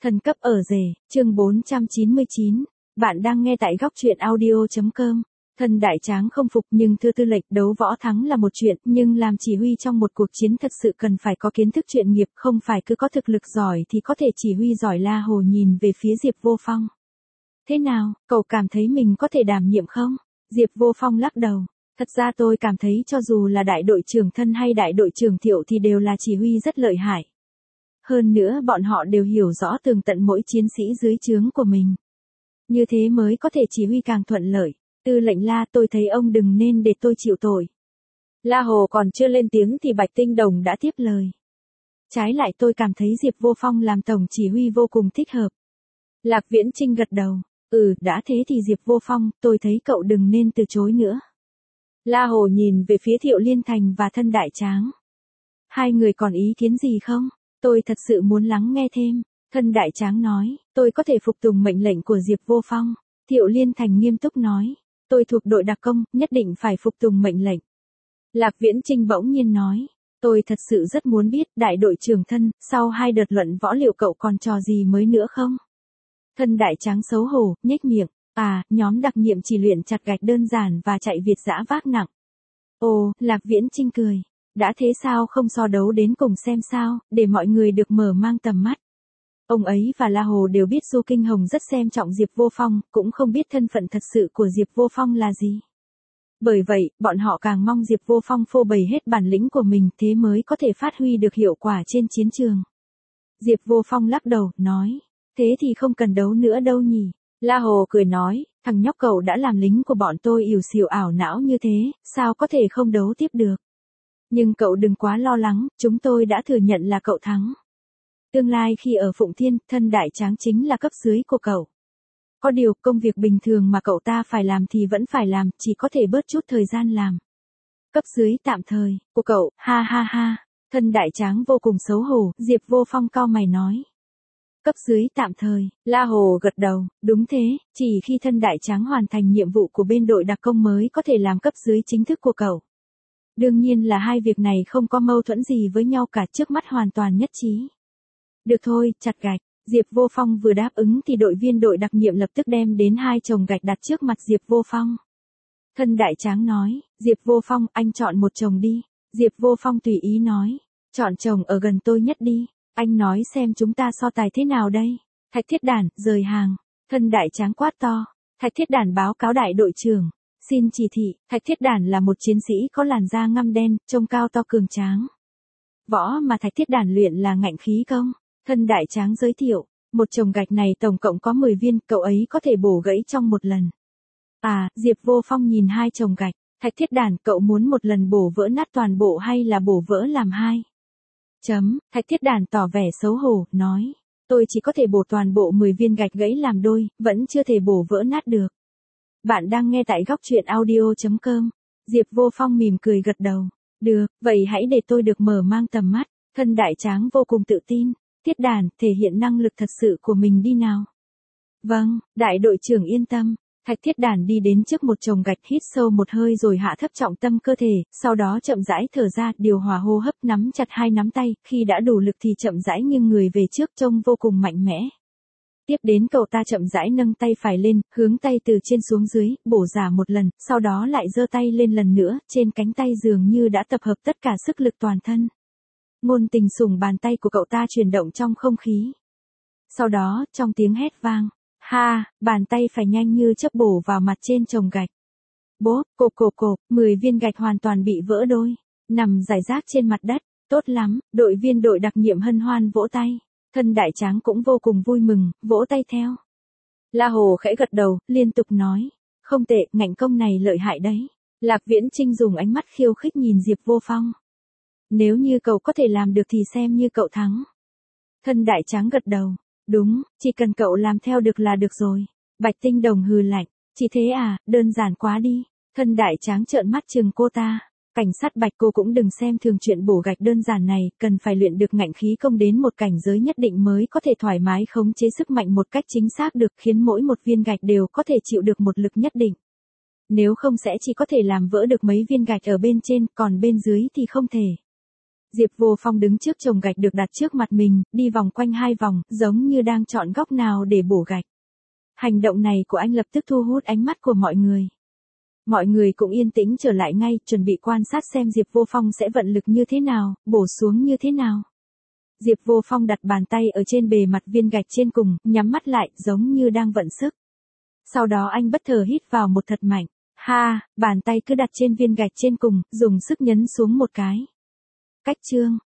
Thần cấp ở rể, chương 499. Bạn đang nghe tại góc truyện audio.com. Thần đại tráng không phục nhưng thưa tư lệnh, đấu võ thắng là một chuyện, nhưng làm chỉ huy trong một cuộc chiến thật sự cần phải có kiến thức chuyên nghiệp, không phải cứ có thực lực giỏi thì có thể chỉ huy giỏi. La Hồ nhìn về phía Diệp Vô Phong. Thế nào, cậu cảm thấy mình có thể đảm nhiệm không? Diệp Vô Phong lắc đầu. Thật ra tôi cảm thấy cho dù là đại đội trưởng Thân hay đại đội trưởng Thiệu thì đều là chỉ huy rất lợi hại. Hơn nữa bọn họ đều hiểu rõ tường tận mỗi chiến sĩ dưới trướng của mình. Như thế mới có thể chỉ huy càng thuận lợi. Tư lệnh La, tôi thấy ông đừng nên để tôi chịu tội. La Hồ còn chưa lên tiếng thì Bạch Tinh Đồng đã tiếp lời. Trái lại tôi cảm thấy Diệp Vô Phong làm tổng chỉ huy vô cùng thích hợp. Lạc Viễn Trinh gật đầu. Đã thế thì Diệp Vô Phong, tôi thấy cậu đừng nên từ chối nữa. La Hồ nhìn về phía Thiệu Liên Thành và Thân Đại Tráng. Hai người còn ý kiến gì không? Tôi thật sự muốn lắng nghe thêm. Thân Đại Tráng nói, tôi có thể phục tùng mệnh lệnh của Diệp Vô Phong. Thiệu Liên Thành nghiêm túc nói, tôi thuộc đội đặc công, nhất định phải phục tùng mệnh lệnh. Lạc Viễn Trinh bỗng nhiên nói, tôi thật sự rất muốn biết đại đội trưởng Thân, sau 2 đợt luận võ liệu cậu còn trò gì mới nữa không? Thân Đại Tráng xấu hổ, nhếch miệng, nhóm đặc nhiệm chỉ luyện chặt gạch đơn giản và chạy việt dã vác nặng. Ồ, Lạc Viễn Trinh cười. Đã thế sao không so đấu đến cùng xem sao, để mọi người được mở mang tầm mắt. Ông ấy và La Hồ đều biết Du Kinh Hồng rất xem trọng Diệp Vô Phong, cũng không biết thân phận thật sự của Diệp Vô Phong là gì. Bởi vậy, bọn họ càng mong Diệp Vô Phong phô bày hết bản lĩnh của mình, thế mới có thể phát huy được hiệu quả trên chiến trường. Diệp Vô Phong lắc đầu, nói, thế thì không cần đấu nữa đâu nhỉ. La Hồ cười nói, thằng nhóc cậu đã làm lính của bọn tôi ỉu xìu ảo não như thế, sao có thể không đấu tiếp được. Nhưng cậu đừng quá lo lắng, chúng tôi đã thừa nhận là cậu thắng. Tương lai khi ở Phụng Thiên, Thân Đại Tráng chính là cấp dưới của cậu. Có điều, công việc bình thường mà cậu ta phải làm thì vẫn phải làm, chỉ có thể bớt chút thời gian làm. Cấp dưới tạm thời, của cậu, ha ha ha. Thân Đại Tráng vô cùng xấu hổ, Diệp Vô Phong cau mày nói. Cấp dưới tạm thời, La Hồ gật đầu, đúng thế, chỉ khi Thân Đại Tráng hoàn thành nhiệm vụ của bên đội đặc công mới có thể làm cấp dưới chính thức của cậu. Đương nhiên là hai việc này không có mâu thuẫn gì với nhau cả, trước mắt hoàn toàn nhất trí. Được thôi, chặt gạch. Diệp Vô Phong vừa đáp ứng thì đội viên đội đặc nhiệm lập tức đem đến 2 chồng gạch đặt trước mặt Diệp Vô Phong. Thân Đại Tráng nói, Diệp Vô Phong, anh chọn một chồng đi. Diệp Vô Phong tùy ý nói, chọn chồng ở gần tôi nhất đi. Anh nói xem chúng ta so tài thế nào đây? Thạch Thiết Đản, rời hàng. Thân Đại Tráng quát to. Thạch Thiết Đản báo cáo đại đội trưởng. Xin chỉ thị, Thạch Thiết Đản là một chiến sĩ có làn da ngăm đen, trông cao to cường tráng. Võ mà Thạch Thiết Đản luyện là ngạnh khí công. Thân Đại Tráng giới thiệu, một chồng gạch này tổng cộng có 10 viên, cậu ấy có thể bổ gãy trong một lần. Diệp Vô Phong nhìn 2 chồng gạch, Thạch Thiết Đản, cậu muốn một lần bổ vỡ nát toàn bộ hay là bổ vỡ làm 2? Thạch Thiết Đản tỏ vẻ xấu hổ, nói, tôi chỉ có thể bổ toàn bộ 10 viên gạch gãy làm đôi, vẫn chưa thể bổ vỡ nát được. Bạn đang nghe tại góc truyện audio.com. Diệp Vô Phong mỉm cười gật đầu. Được, vậy hãy để tôi được mở mang tầm mắt. Thân Đại Tráng vô cùng tự tin. Thiết Đản, thể hiện năng lực thật sự của mình đi nào. Vâng, đại đội trưởng yên tâm. Thạch Thiết Đản đi đến trước một chồng gạch, hít sâu một hơi rồi hạ thấp trọng tâm cơ thể, sau đó chậm rãi thở ra, điều hòa hô hấp, nắm chặt 2 nắm tay, khi đã đủ lực thì chậm rãi nghiêng người về trước, trông vô cùng mạnh mẽ. Tiếp đến cậu ta chậm rãi nâng tay phải lên, hướng tay từ trên xuống dưới, bổ ra một lần, sau đó lại giơ tay lên lần nữa, trên cánh tay dường như đã tập hợp tất cả sức lực toàn thân. Ngôn Tình sủng bàn tay của cậu ta chuyển động trong không khí. Sau đó, trong tiếng hét vang, bàn tay phải nhanh như chớp bổ vào mặt trên chồng gạch. Bốp, cộp, 10 viên gạch hoàn toàn bị vỡ đôi, nằm rải rác trên mặt đất. Tốt lắm, đội viên đội đặc nhiệm hân hoan vỗ tay. Thân Đại Tráng cũng vô cùng vui mừng, vỗ tay theo. La Hồ khẽ gật đầu, liên tục nói, không tệ, ngạnh công này lợi hại đấy. Lạc Viễn Trinh dùng ánh mắt khiêu khích nhìn Diệp Vô Phong. Nếu như cậu có thể làm được thì xem như cậu thắng. Thân Đại Tráng gật đầu, đúng, chỉ cần cậu làm theo được là được rồi. Bạch Tinh Đồng hừ lạnh, chỉ thế đơn giản quá đi. Thân Đại Tráng trợn mắt trừng cô ta. Cảnh sát Bạch, cô cũng đừng xem thường chuyện bổ gạch đơn giản này, cần phải luyện được ngạnh khí công đến một cảnh giới nhất định mới có thể thoải mái khống chế sức mạnh một cách chính xác được, khiến mỗi một viên gạch đều có thể chịu được một lực nhất định. Nếu không sẽ chỉ có thể làm vỡ được mấy viên gạch ở bên trên, còn bên dưới thì không thể. Diệp Vô Phong đứng trước chồng gạch được đặt trước mặt mình, đi vòng quanh 2 vòng, giống như đang chọn góc nào để bổ gạch. Hành động này của anh lập tức thu hút ánh mắt của mọi người. Mọi người cũng yên tĩnh trở lại ngay, chuẩn bị quan sát xem Diệp Vô Phong sẽ vận lực như thế nào, bổ xuống như thế nào. Diệp Vô Phong đặt bàn tay ở trên bề mặt viên gạch trên cùng, nhắm mắt lại, giống như đang vận sức. Sau đó anh bất ngờ hít vào một thật mạnh. Ha, bàn tay cứ đặt trên viên gạch trên cùng, dùng sức nhấn xuống một cái. Cách chương